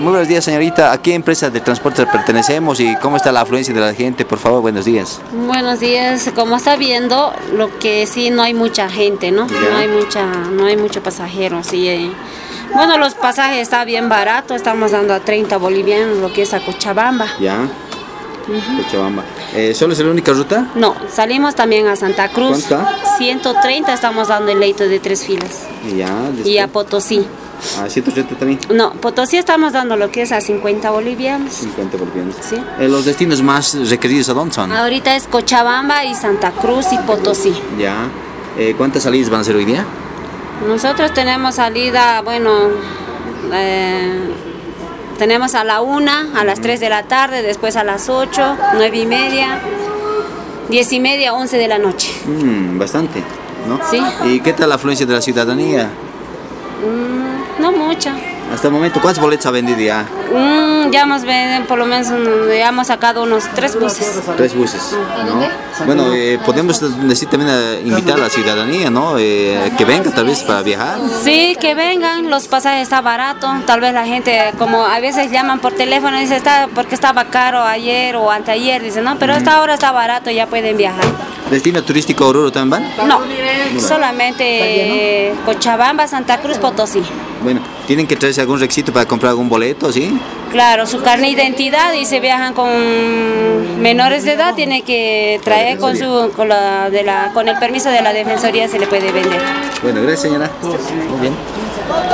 Muy buenos días, señorita. ¿A qué empresa de transporte pertenecemos y cómo está la afluencia de la gente? Por favor, buenos días. Buenos días. Como está viendo, lo que sí no hay mucha gente, ¿no? No hay mucho pasajero, sí. Bueno, los pasajes están bien baratos, estamos dando a 30 bolivianos, lo que es a Cochabamba. Ya. Cochabamba. ¿Solo es la única ruta? No, salimos también a Santa Cruz. ¿Cuánto está? 130 estamos dando el leito de 3 filas. Ya. Y a Potosí. ¿A 130 también? No, Potosí estamos dando lo que es a 50 bolivianos. 50 bolivianos. Sí. ¿Los destinos más requeridos a dónde son? Ahorita es Cochabamba y Santa Cruz y Potosí. Ya. ¿Cuántas salidas van a ser hoy día? Nosotros tenemos salida, bueno, tenemos a la 1, a las 3 de la tarde, después a las 8, 9:30, 10:30, 11 de la noche. Bastante, ¿no? Sí. ¿Y qué tal la afluencia de la ciudadanía? No mucha. Hasta el momento, ¿cuántos boletos ha vendido ya? Ya hemos vendido, por lo menos, ya hemos sacado unos 3 buses. 3 buses, ¿no? Bueno, podemos decir también invitar a la ciudadanía, ¿no? Que venga tal vez para viajar. Sí, que vengan, los pasajes están baratos. Tal vez la gente, como a veces llaman por teléfono, dice porque estaba caro ayer o anteayer, dice, no, pero esta hora está barato, ya pueden viajar. ¿Destino turístico Oruro también van? No, solamente Cochabamba, Santa Cruz, Potosí. Bueno, ¿tienen que traerse algún requisito para comprar algún boleto, sí? Claro, su carnet de identidad, y si viajan con menores de edad, tiene que traer con el permiso de la Defensoría, se le puede vender. Bueno, gracias, señora. Muy bien.